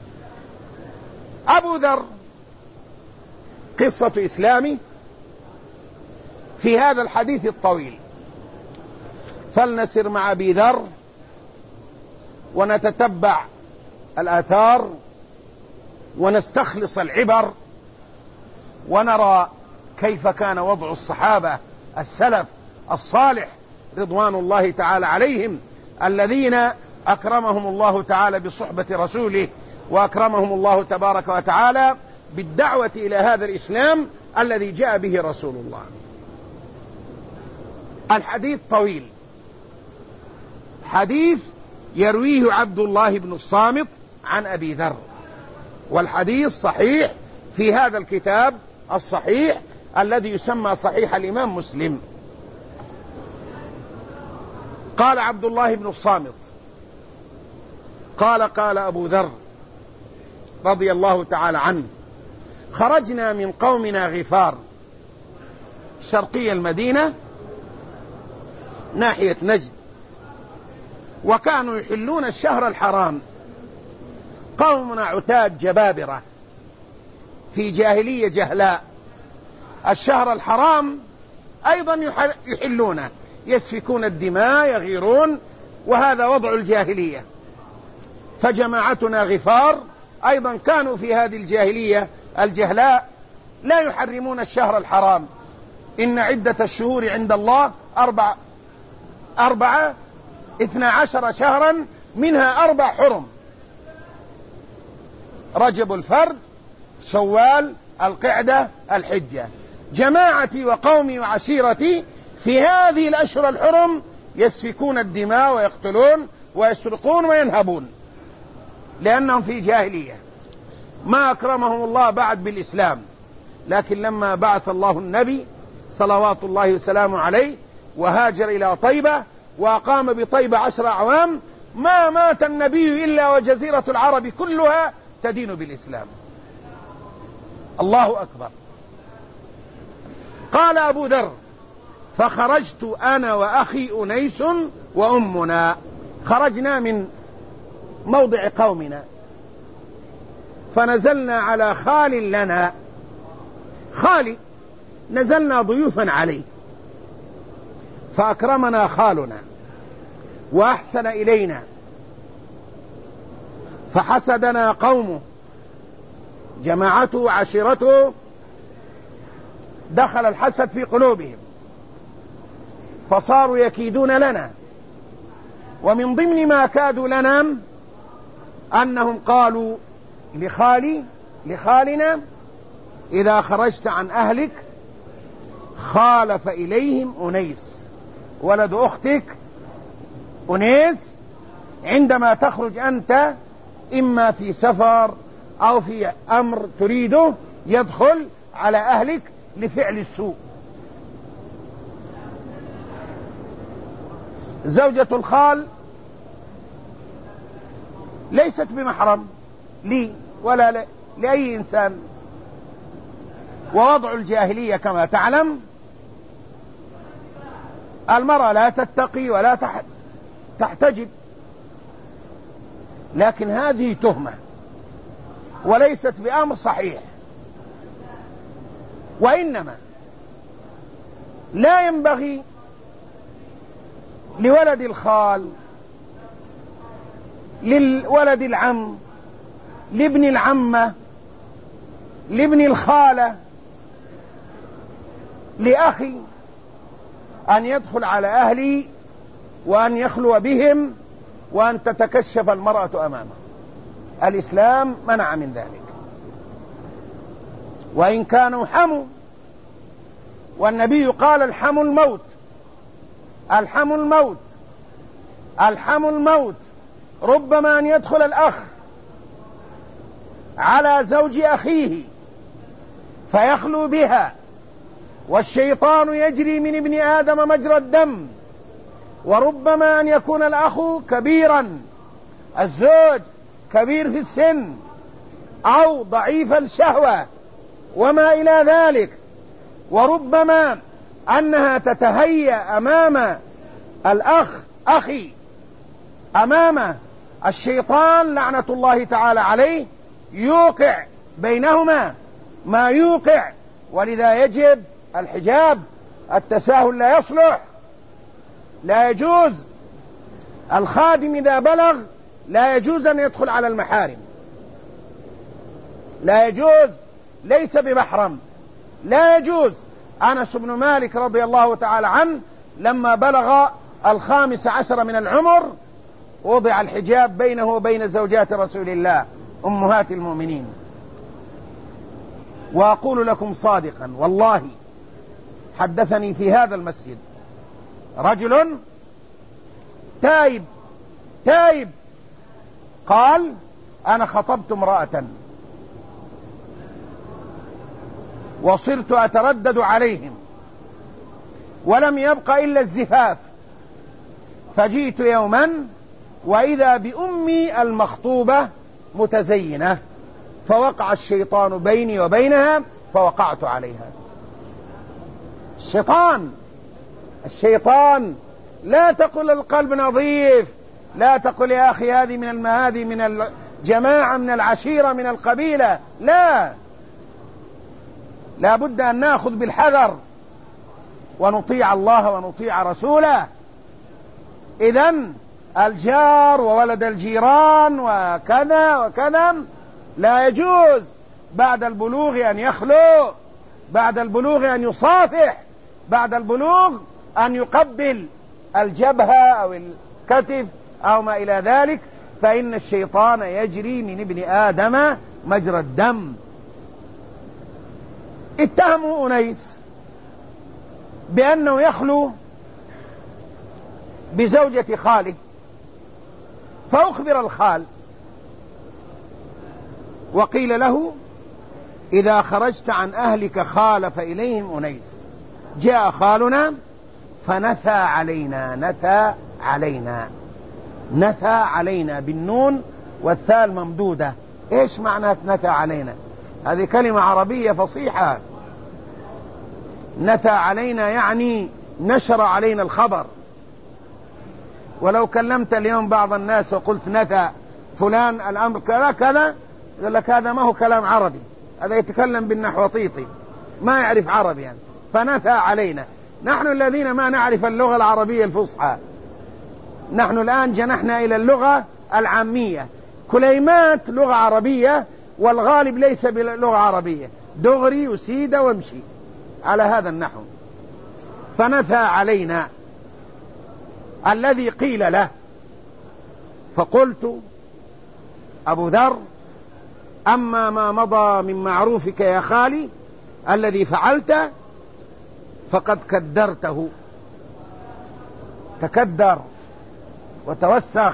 أبو ذر قصة إسلامي في هذا الحديث الطويل، فلنسر مع أبي ذر ونتتبع الآثار ونستخلص العبر ونرى كيف كان وضع الصحابة السلف الصالح رضوان الله تعالى عليهم، الذين أكرمهم الله تعالى بصحبة رسوله، وأكرمهم الله تبارك وتعالى بالدعوة إلى هذا الإسلام الذي جاء به رسول الله. الحديث طويل، حديث يرويه عبد الله بن الصامت عن أبي ذر، والحديث صحيح في هذا الكتاب الصحيح الذي يسمى صحيح الإمام مسلم. قال عبد الله بن الصامت قال قال أبو ذر رضي الله تعالى عنه: خرجنا من قومنا غفار شرقي المدينة ناحية نجد، وكانوا يحلون الشهر الحرام، قومنا عتاد جبابرة في جاهلية جهلاء. الشهر الحرام أيضا يحلونه، يسفكون الدماء يغيرون، وهذا وضع الجاهلية. فجماعتنا غفار أيضا كانوا في هذه الجاهلية الجهلاء لا يحرمون الشهر الحرام. إن عدة الشهور عند الله أربع أربعة اثنا عشر شهرا منها أربع حرم: رجب الفرد، شوال، القعدة، الحجة. جماعتي وقومي وعشيرتي في هذه الأشهر الحرم يسفكون الدماء ويقتلون ويسرقون وينهبون، لأنهم في جاهلية. ما أكرمهم الله بعد بالإسلام، لكن لما بعث الله النبي صلوات الله وسلامه عليه وهاجر إلى طيبة وأقام بطيبة عشر أعوام، ما مات النبي إلا وجزيرة العرب كلها تدين بالإسلام. الله أكبر. قال أبو ذر: فخرجت أنا وأخي أنيس وأمنا. خرجنا من موضع قومنا فنزلنا على خال لنا، خالي، نزلنا ضيوفا عليه، فأكرمنا خالنا وأحسن إلينا، فحسدنا قومه، جماعته وعشيرته دخل الحسد في قلوبهم، فصاروا يكيدون لنا. ومن ضمن ما كادوا لنا أنهم قالوا لخالي لخالنا: إذا خرجت عن أهلك خالف إليهم أنيس ولد أختك أنيس، عندما تخرج أنت إما في سفر أو في أمر تريده يدخل على أهلك لفعل السوء. زوجة الخال ليست بمحرم لي ولا ل... لأي إنسان، ووضع الجاهلية كما تعلم المرأة لا تتقي ولا تح... تحتجب، لكن هذه تهمة وليست بأمر صحيح. وإنما لا ينبغي لولد الخال للولد العم، لابن العمة، لابن الخالة، لأخي، أن يدخل على أهلي وأن يخلو بهم وأن تتكشف المرأة أمامه. الإسلام منع من ذلك، وإن كانوا حموا، والنبي قال الحم الموت، الحم الموت، الحم الموت. ربما أن يدخل الأخ على زوج أخيه فيخلو بها، والشيطان يجري من ابن آدم مجرى الدم. وربما أن يكون الأخ كبيرا، الزوج كبير في السن أو ضعيف الشهوة وما إلى ذلك. وربما أنها تتهيأ أمام الأخ أخي، أمام الشيطان لعنة الله تعالى عليه، يوقع بينهما ما يوقع. ولذا يجب الحجاب، التساهل لا يصلح، لا يجوز. الخادم إذا بلغ لا يجوز أن يدخل على المحارم، لا يجوز، ليس بمحرم، لا يجوز. أنس بن مالك رضي الله تعالى عنه لما بلغ الخامس عشر من العمر وضع الحجاب بينه وبين زوجات رسول الله أمهات المؤمنين. وأقول لكم صادقا والله، حدثني في هذا المسجد رجل تائب تائب قال: أنا خطبت امرأة وصرت أتردد عليهم ولم يبق إلا الزفاف، فجئت يوما وإذا بأمي المخطوبة متزينة، فوقع الشيطان بيني وبينها فوقعت عليها. الشيطان الشيطان لا تقل القلب نظيف، لا تقل يا أخي هذه من المهادي، من الجماعة، من العشيرة، من القبيلة، لا، لا بد أن نأخذ بالحذر ونطيع الله ونطيع رسوله. إذن الجار وولد الجيران وكذا وكذا لا يجوز بعد البلوغ أن يخلو، بعد البلوغ أن يصافح، بعد البلوغ أن يقبل الجبهة أو الكتف أو ما إلى ذلك، فإن الشيطان يجري من ابن آدم مجرى الدم. اتهموا أنيس بأنه يخلو بزوجة خاله، فأخبر الخال وقيل له: إذا خرجت عن أهلك خالف إليهم أنيس. جاء خالنا فنثى علينا، نثى علينا، نثى علينا بالنون والثاء ممدودة. إيش معنى نثى علينا؟ هذه كلمة عربية فصيحة. نثى علينا يعني نشر علينا الخبر. ولو كلمت اليوم بعض الناس وقلت نثى فلان الأمر كذا كذا، يقول لك هذا ما هو كلام عربي، هذا يتكلم بالنحوطيطي، ما يعرف عربي يعني. فنثى علينا، نحن الذين ما نعرف اللغة العربية الفصحى، نحن الآن جنحنا إلى اللغة العامية، كليمات لغة عربية والغالب ليس بلغة عربية، دغري وسيدة وامشي على هذا النحو. فنثى علينا الذي قيل له. فقلت: أبو ذر، أما ما مضى من معروفك يا خالي الذي فعلت فقد كدرته، تكدر وتوسخ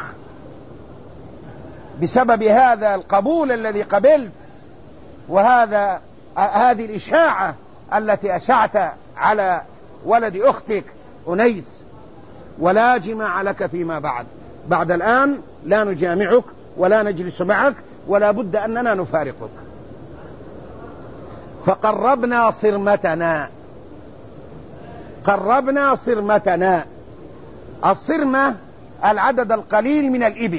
بسبب هذا القبول الذي قبلت، وهذا هذه الإشاعة التي أشعت على ولد أختك أنيس، ولا جماع لك فيما بعد. بعد الآن لا نجامعك ولا نجلس معك، ولا بد أننا نفارقك. فقربنا صرمتنا، قربنا صرمتنا. الصرمة العدد القليل من الإبل،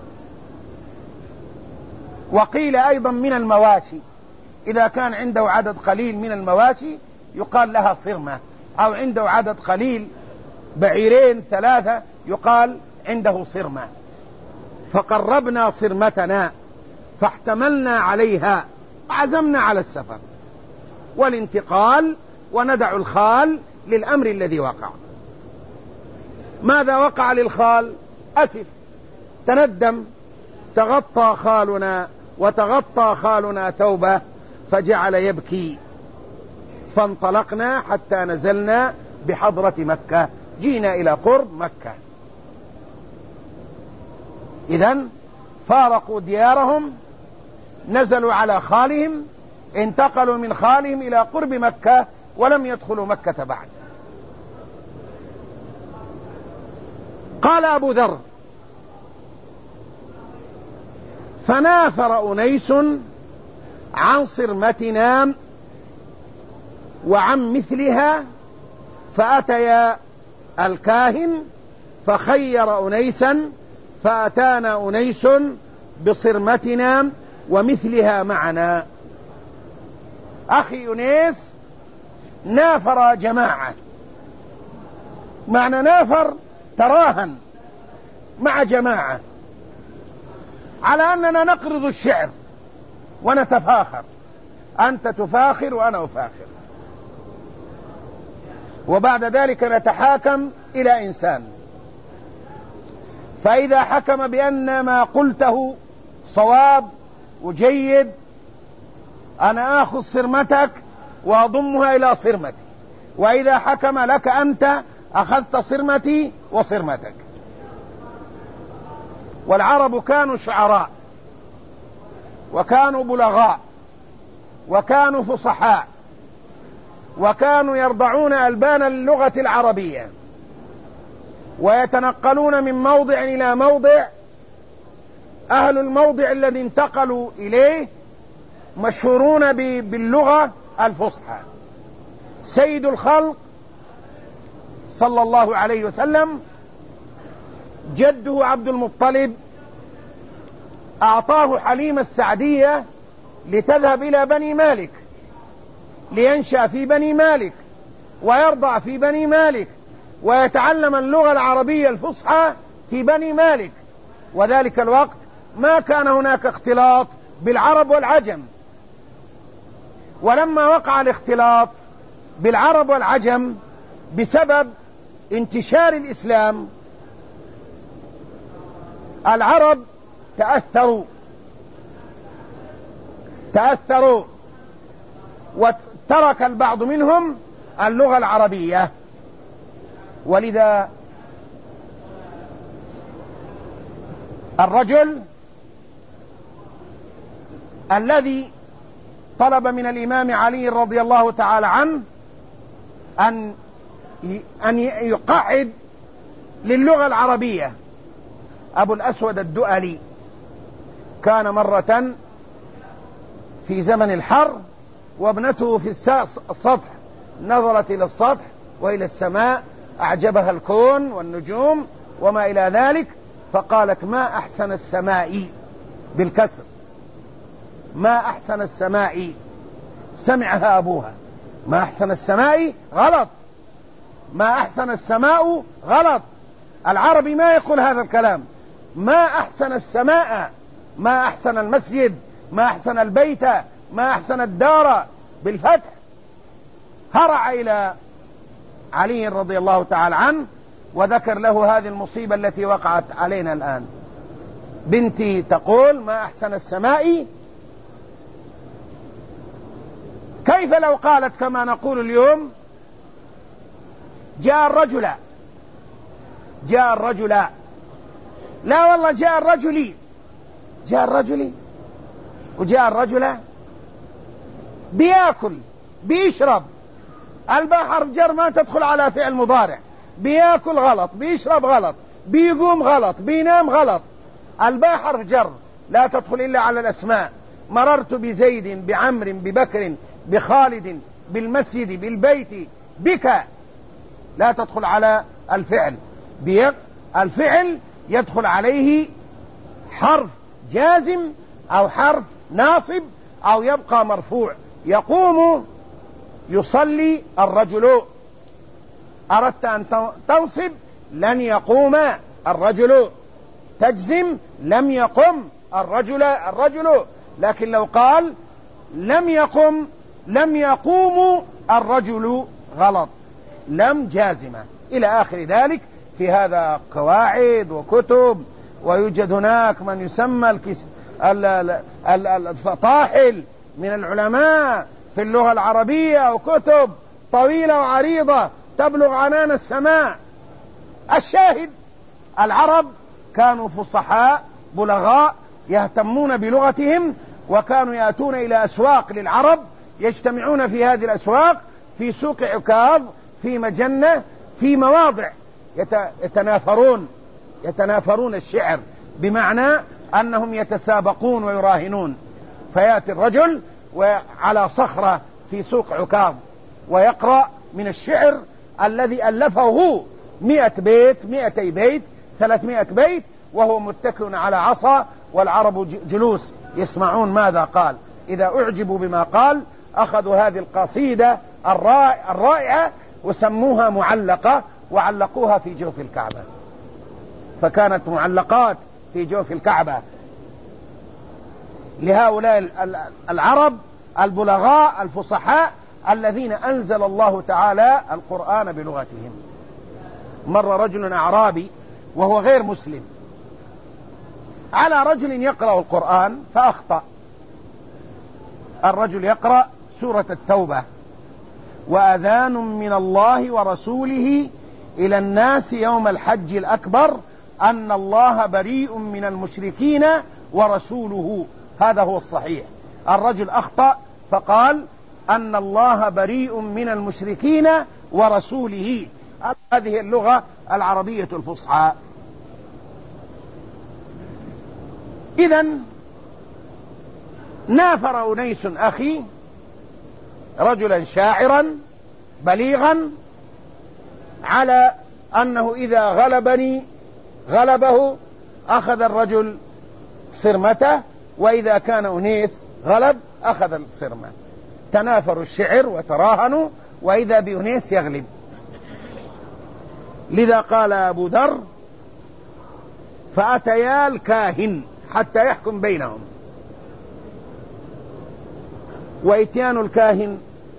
وقيل أيضا من المواشي، إذا كان عنده عدد قليل من المواشي يقال لها صرمة، أو عنده عدد قليل بعيرين ثلاثة يقال عنده صرمة. فقربنا صرمتنا فاحتملنا عليها وعزمنا على السفر والانتقال وندع الخال للأمر الذي وقع. ماذا وقع للخال؟ أسف، تندم، تغطى خالنا وتغطى خالنا ثوبه فجعل يبكي، فانطلقنا حتى نزلنا بحضرة مكة، جينا إلى قرب مكة. إذن فارقوا ديارهم، نزلوا على خالهم، انتقلوا من خالهم إلى قرب مكة ولم يدخلوا مكة بعد. قال أبو ذر: فنافر أنيس عن صرمتنا وعن مثلها فأتيا الكاهن فخير أنيسا فأتانا أنيس بصرمتنا ومثلها معنا. أخي أنيس نافر جماعة، معنى نافر تراهن مع جماعة على أننا نقرض الشعر ونتفاخر، أنت تفاخر وأنا أفاخر، وبعد ذلك نتحاكم إلى إنسان، فإذا حكم بأن ما قلته صواب وجيد أنا آخذ صرمتك وأضمها إلى صرمتي، وإذا حكم لك أنت أخذت صرمتي وصرمتك. والعرب كانوا شعراء وكانوا بلغاء وكانوا فصحاء وكانوا يرضعون ألبان اللغة العربية ويتنقلون من موضع إلى موضع. أهل الموضع الذي انتقلوا إليه مشهورون باللغة الفصحى. سيد الخلق صلى الله عليه وسلم جده عبد المطلب أعطاه حليمة السعدية لتذهب إلى بني مالك لينشأ في بني مالك ويرضع في بني مالك ويتعلم اللغة العربية الفصحى في بني مالك، وذلك الوقت ما كان هناك اختلاط بالعرب والعجم. ولما وقع الاختلاط بالعرب والعجم بسبب انتشار الإسلام العرب تأثروا تأثروا وترك البعض منهم اللغة العربية. ولذا الرجل الذي طلب من الإمام علي رضي الله تعالى عنه أن أن يقعد للغة العربية أبو الأسود الدؤلي، كان مرة في زمن الحر وابنته في السطح، نظرت إلى السطح وإلى السماء، أعجبها الكون والنجوم وما إلى ذلك، فقالت: ما أحسن السماء، بالكسر، ما أحسن السماء. سمعها أبوها: ما أحسن السماء غلط، ما أحسن السماء غلط، العربي ما يقول هذا الكلام. ما أحسن السماء، ما أحسن المسجد، ما أحسن البيت، ما أحسن الدار، بالفتح. هرع إلى علي رضي الله تعالى عنه وذكر له هذه المصيبة التي وقعت علينا الآن. بنتي تقول ما أحسن السماء. كيف لو قالت كما نقول اليوم: جاء الرجل، جاء الرجل، لا والله جاء الرجل، جاء الرجل، وجاء الرجل بياكل بيشرب. الباء حرف جر ما تدخل على فعل مضارع. بياكل غلط، بيشرب غلط، بيقوم غلط، بينام غلط. الباء حرف جر لا تدخل إلا على الأسماء. مررت بزيد، بعمر، ببكر، بخالد، بالمسجد، بالبيت، بك، لا تدخل على الفعل. الفعل يدخل عليه حرف جازم أو حرف ناصب أو يبقى مرفوع. يقوم، يصلي الرجل. أردت أن تنصب لن يقوم الرجل. تجزم لم يقم الرجل الرجل، لكن لو قال لم يقم لم يقوم الرجل غلط، لم جازمة إلى آخر ذلك. في هذا قواعد وكتب، ويوجد هناك من يسمى الكس... الفطاحل من العلماء في اللغة العربية، وكتب طويلة وعريضة تبلغ عنان السماء. الشاهد العرب كانوا فصحاء بلغاء يهتمون بلغتهم، وكانوا يأتون إلى أسواق للعرب، يجتمعون في هذه الأسواق، في سوق عكاظ، في مجنة، في مواضع يتنافرون يتنافرون الشعر، بمعنى أنهم يتسابقون ويراهنون. فيأتي الرجل وعلى صخرة في سوق عكاظ ويقرأ من الشعر الذي ألفه هو مئة بيت، مئتي بيت، ثلاثمائة بيت، وهو متكئ على عصا، والعرب جلوس يسمعون ماذا قال. إذا أعجبوا بما قال أخذوا هذه القصيدة الرائعة وسموها معلقة، وعلقوها في جوف الكعبة، فكانت معلقات في جوف الكعبة لهؤلاء العرب البلغاء الفصحاء الذين أنزل الله تعالى القرآن بلغتهم. مر رجل أعرابي وهو غير مسلم على رجل يقرأ القرآن فأخطأ. الرجل يقرأ سورة التوبة: وأذان من الله ورسوله إلى الناس يوم الحج الأكبر أن الله بريء من المشركين ورسوله. هذا هو الصحيح. الرجل أخطأ فقال أن الله بريء من المشركين ورسوله. هذه اللغة العربية الفصحى. إذن نافر أنيس أخي رجلا شاعرا بليغا على أنه إذا غلبني غلبه أخذ الرجل صرمته، وإذا كان أنيس غلب أخذ الصرمة. تنافروا الشعر وتراهنوا، وإذا بأنيس يغلب. لذا قال أبو ذر: فأتيا الكاهن حتى يحكم بينهم. وإتيان الكاهن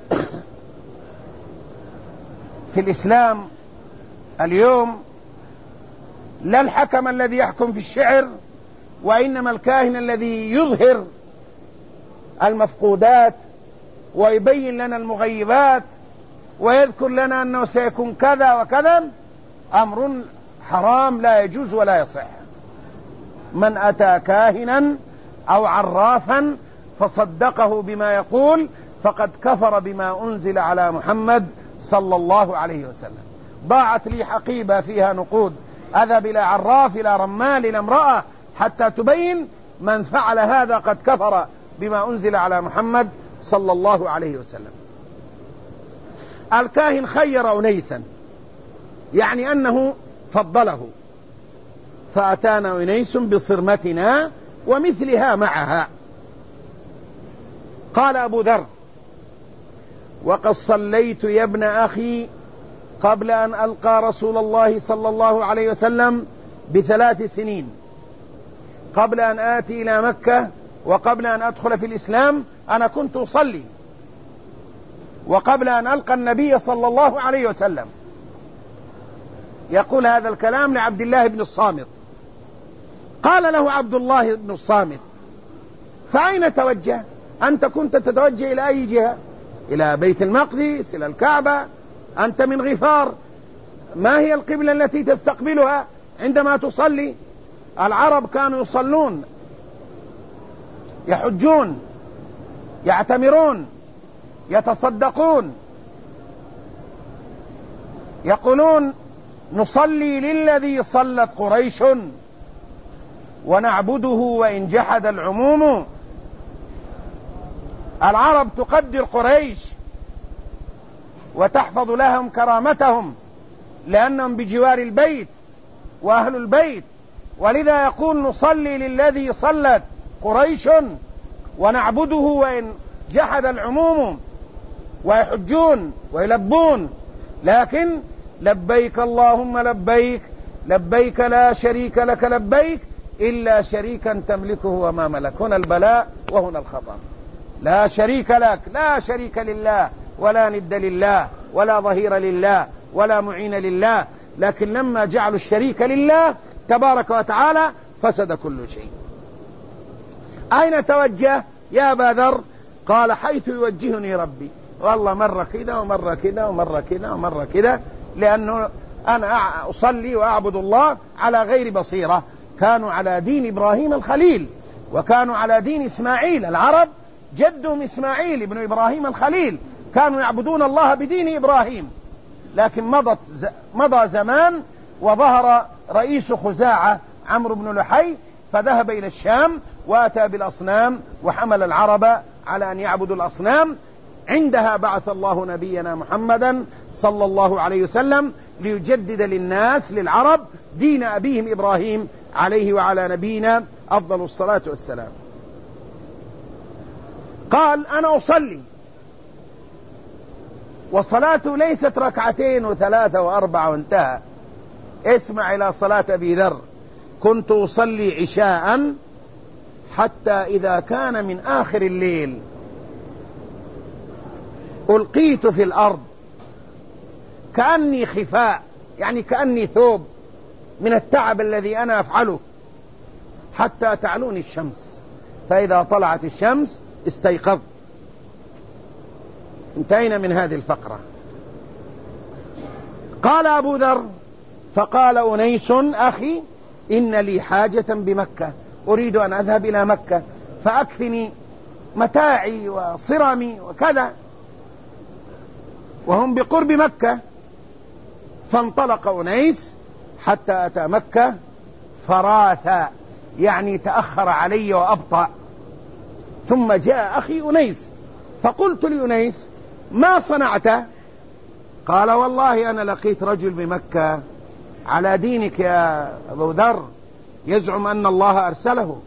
في الإسلام اليوم لا الحكم الذي يحكم في الشعر، وإنما الكاهن الذي يظهر المفقودات ويبين لنا المغيبات ويذكر لنا أنه سيكون كذا وكذا. أمر حرام لا يجوز ولا يصح. من أتى كاهنا أو عرافا فصدقه بما يقول فقد كفر بما أنزل على محمد صلى الله عليه وسلم. ضاعت لي حقيبة فيها نقود، أذهب إلى عراف إلى رمال إلى امرأة حتى تبين من فعل هذا قد كفر بما أنزل على محمد صلى الله عليه وسلم. الكاهن خير أنيسا، يعني أنه فضله. فأتانا أنيس بصرمتنا ومثلها معها. قال أبو ذر: وقد صليت يا ابن أخي قبل أن ألقى رسول الله صلى الله عليه وسلم بثلاث سنين، قبل أن آتي إلى مكة وقبل أن أدخل في الإسلام أنا كنت أصلي، وقبل أن ألقى النبي صلى الله عليه وسلم. يقول هذا الكلام لعبد الله بن الصامت. قال له عبد الله بن الصامت: فأين توجه؟ أنت كنت تتوجه إلى أي جهة؟ إلى بيت المقدس، إلى الكعبة، أنت من غفار، ما هي القبلة التي تستقبلها عندما تصلي؟ العرب كانوا يصلون، يحجون، يعتمرون، يتصدقون، يقولون: نصلي للذي صلت قريش ونعبده وإن جحد العموم. العرب تقدر قريش وتحفظ لهم كرامتهم لأنهم بجوار البيت وأهل البيت، ولذا يقول: نصلي للذي صلت قريش ونعبده وإن جحد العموم. ويحجون ويلبون، لكن لبيك اللهم لبيك، لبيك لا شريك لك لبيك، إلا شريكا تملكه وما ملك. هنا البلاء وهنا الخطر. لا شريك لك، لا شريك لله، ولا ند لله، ولا ظهير لله، ولا معين لله. لكن لما جعلوا الشريك لله تبارك وتعالى فسد كل شيء. أين توجه يا أبا ذر؟ قال حيث يوجهني ربي. والله مرة كذا ومرة كذا ومرة كذا ومرة كذا، لأنه أنا أصلي وأعبد الله على غير بصيرة. كانوا على دين إبراهيم الخليل، وكانوا على دين إسماعيل. العرب جدهم إسماعيل ابن إبراهيم الخليل، كانوا يعبدون الله بدين إبراهيم. لكن مضت مضى زمان وظهر رئيس خزاعة عمرو بن لحي، فذهب إلى الشام وأتى بالأصنام وحمل العرب على أن يعبدوا الأصنام. عندها بعث الله نبينا محمدا صلى الله عليه وسلم ليجدد للناس للعرب دين أبيهم إبراهيم عليه وعلى نبينا أفضل الصلاة والسلام. قال أنا أصلي، وصلاته ليست ركعتين وثلاثة وأربعة وانتهى. اسمع إلى صلاة أبي ذر: كنت أصلي عشاء حتى إذا كان من آخر الليل ألقيت في الأرض كأني خفاء، يعني كأني ثوب من التعب الذي أنا أفعله، حتى تعلوني الشمس، فإذا طلعت الشمس استيقظت. انتهينا من هذه الفقرة. قال أبو ذر: فقال أنيس أخي إن لي حاجة بمكة، أريد أن أذهب إلى مكة فأكفني متاعي وصرمي وكذا، وهم بقرب مكة. فانطلق أنيس حتى أتى مكة فراث، يعني تأخر علي وأبطأ. ثم جاء أخي أنيس، فقلت لأنيس: ما صنعت؟ قال: والله أنا لقيت رجل بمكة على دينك يا أبو ذر، يزعم أن الله أرسله.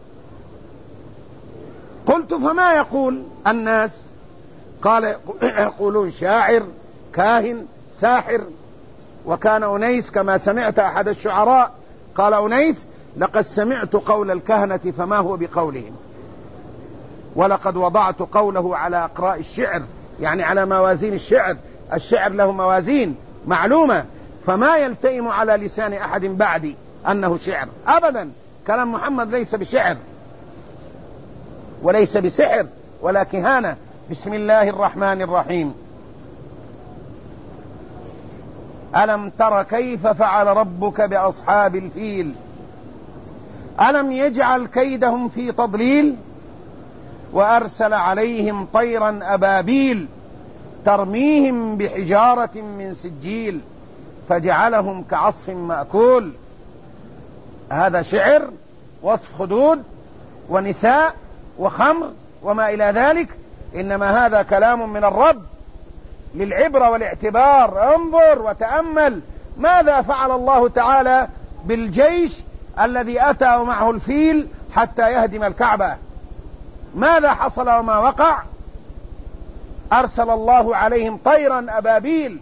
قلت: فما يقول الناس؟ قال: يقولون شاعر، كاهن، ساحر. وكان أنيس كما سمعت أحد الشعراء قال أنيس: لقد سمعت قول الكهنة فما هو بقولهم، ولقد وضعت قوله على أقراء الشعر، يعني على موازين الشعر. الشعر له موازين معلومة، فما يلتئم على لسان أحد بعدي أنه شعر أبدا. كلام محمد ليس بشعر وليس بسحر ولا كهانة. بسم الله الرحمن الرحيم: ألم تر كيف فعل ربك بأصحاب الفيل ألم يجعل كيدهم في تضليل وأرسل عليهم طيرا أبابيل ترميهم بحجارة من سجيل فجعلهم كعصف مأكول. هذا شعر، وصف خدود ونساء وخمر وما إلى ذلك. إنما هذا كلام من الرب للعبرة والاعتبار. انظر وتأمل ماذا فعل الله تعالى بالجيش الذي أتى معه الفيل حتى يهدم الكعبة. ماذا حصل وما وقع؟ أرسل الله عليهم طيرا أبابيل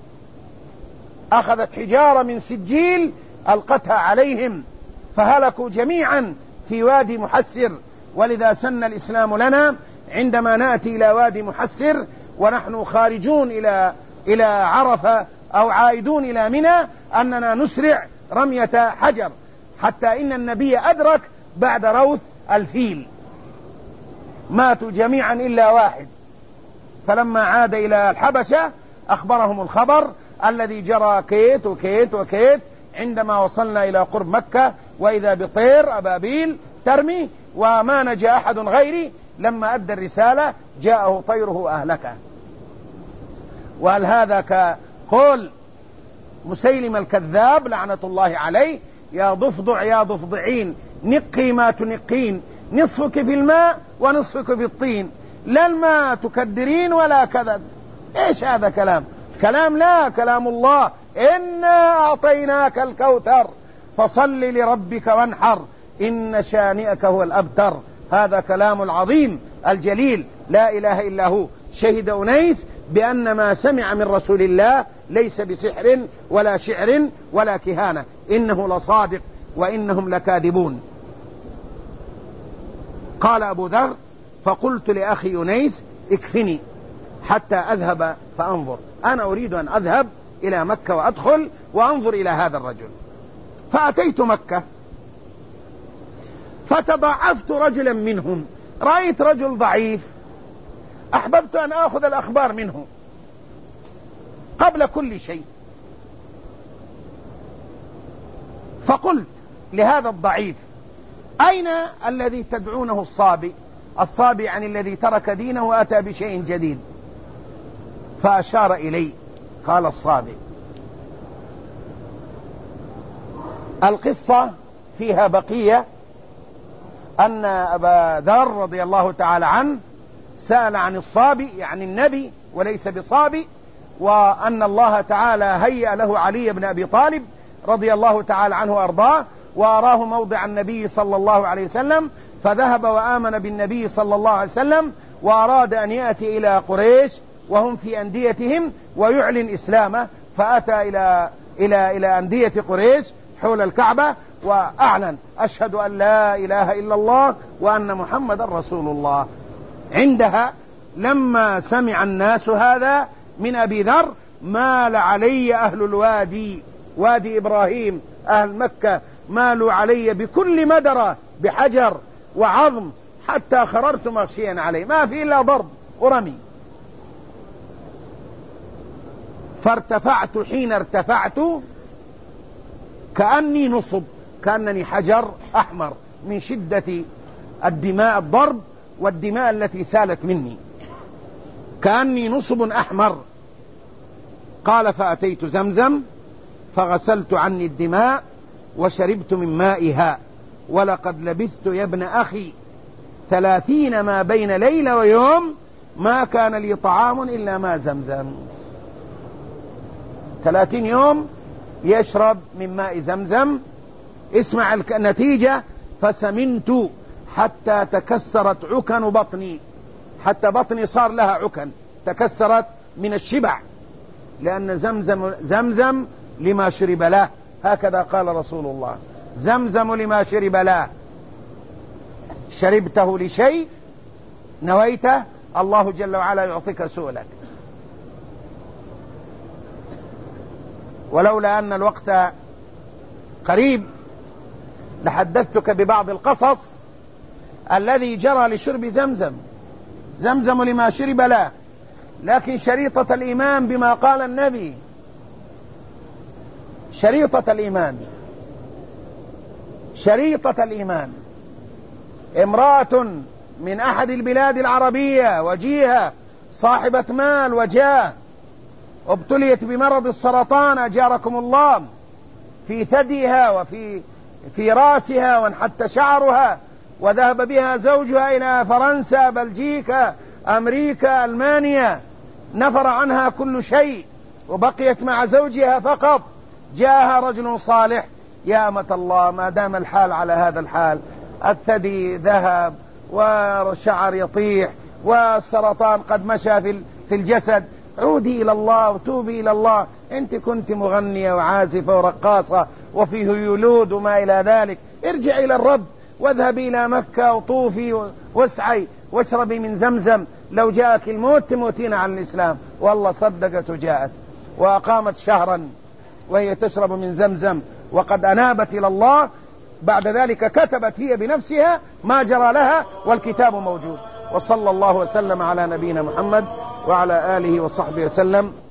أخذت حجارة من سجيل ألقتها عليهم فهلكوا جميعا في وادي محسر. ولذا سن الإسلام لنا عندما نأتي إلى وادي محسر ونحن خارجون إلى إلى عرفة أو عائدون إلى منى أننا نسرع رمية حجر، حتى إن النبي أدرك بعد روث الفيل ماتوا جميعا إلا واحد. فلما عاد إلى الحبشة أخبرهم الخبر الذي جرى كيت وكيت وكيت. عندما وصلنا إلى قرب مكة وإذا بطير أبابيل ترمي وما نجا أحد غيري. لما أدى الرسالة جاءه طيره أهلكه. وهل هذا كقول مسيلم الكذاب لعنة الله عليه: يا ضفدع يا ضفدعين نقي ما تنقين، نصفك في الماء ونصفك في الطين، لا الماء تكدرين ولا كذا. ايش هذا كلام؟ كلام لا، كلام الله: إنا أعطيناك الكوثر فصل لربك وانحر إن شانئك هو الأبتر. هذا كلام العظيم الجليل لا إله إلا هو. شهد أنيس بأن ما سمع من رسول الله ليس بسحر ولا شعر ولا كهانة، إنه لصادق وإنهم لكاذبون. قال أبو ذر: فقلت لأخي أنيس: اكفني حتى أذهب فأنظر، أنا أريد أن أذهب إلى مكة وأدخل وأنظر إلى هذا الرجل. فأتيت مكة فتضاعفت رجلا منهم، رأيت رجل ضعيف أحببت أن آخذ الأخبار منه قبل كل شيء، فقلت لهذا الضعيف: أين الذي تدعونه الصابي؟ الصابي يعني الذي ترك دينه وأتى بشيء جديد. فأشار إلي، قال: الصابي. القصة فيها بقية، أن أبا ذر رضي الله تعالى عنه سأل عن الصابي يعني النبي وليس بصابي، وأن الله تعالى هيأ له علي بن أبي طالب رضي الله تعالى عنه وأرضاه، وأراه موضع النبي صلى الله عليه وسلم، فذهب وآمن بالنبي صلى الله عليه وسلم، وأراد أن يأتي إلى قريش وهم في أنديتهم ويعلن إسلامه، فأتى إلى إلى إلى أندية قريش حول الكعبة وأعلن: أشهد أن لا إله إلا الله وأن محمد رسول الله. عندها لما سمع الناس هذا من أبي ذر مال علي أهل الوادي، وادي إبراهيم، أهل مكة مالوا علي بكل مدرة بحجر وعظم، حتى خررت مغشيا عليه، ما في إلا ضرب ورمي. فارتفعت، حين ارتفعت كأني نصب، كأنني حجر أحمر من شدة الدماء، الضرب والدماء التي سالت مني، كأني نصب أحمر. قال: فأتيت زمزم فغسلت عني الدماء وشربت من مائها، ولقد لبثت يا ابن أخي ثلاثين ما بين ليلة ويوم ما كان لي طعام إلا ماء زمزم. ثلاثين يوم يشرب من ماء زمزم. اسمع النتيجة: فسمنت حتى تكسرت عكن بطني، حتى بطني صار لها عكن، تكسرت من الشبع، لأن زمزم زمزم لما شرب له، هكذا قال رسول الله: زمزم لما شرب له. شربته لشيء نويته، الله جل وعلا يعطيك سؤلك. ولولا أن الوقت قريب لحدثتك ببعض القصص الذي جرى لشرب زمزم. زمزم لما شرب له، لكن شريطة الإيمان بما قال النبي، شريطة الإيمان، شريطة الإيمان. امرأة من أحد البلاد العربية وجيهة صاحبة مال وجاه، ابتليت بمرض السرطان أجاركم الله، في ثديها وفي في رأسها، وانحت شعرها، وذهب بها زوجها إلى فرنسا، بلجيكا، أمريكا، ألمانيا، نفر عنها كل شيء وبقيت مع زوجها فقط. جاءها رجل صالح: يا أمة الله، ما دام الحال على هذا الحال، الثدي ذهب والشعر يطيح والسرطان قد مشى في الجسد، عودي إلى الله وتوبي إلى الله، أنت كنت مغنية وعازفة ورقاصة وفيه يولود وما إلى ذلك، ارجع إلى الرب واذهبي إلى مكة وطوفي واسعي واشربي من زمزم، لو جاءك الموت تموتين عن الإسلام. والله صدقت وجاءت، وأقامت شهرا وهي تشرب من زمزم، وقد أنابت إلى الله. بعد ذلك كتبت هي بنفسها ما جرى لها، والكتاب موجود. وصلى الله وسلم على نبينا محمد وعلى آله وصحبه وسلم.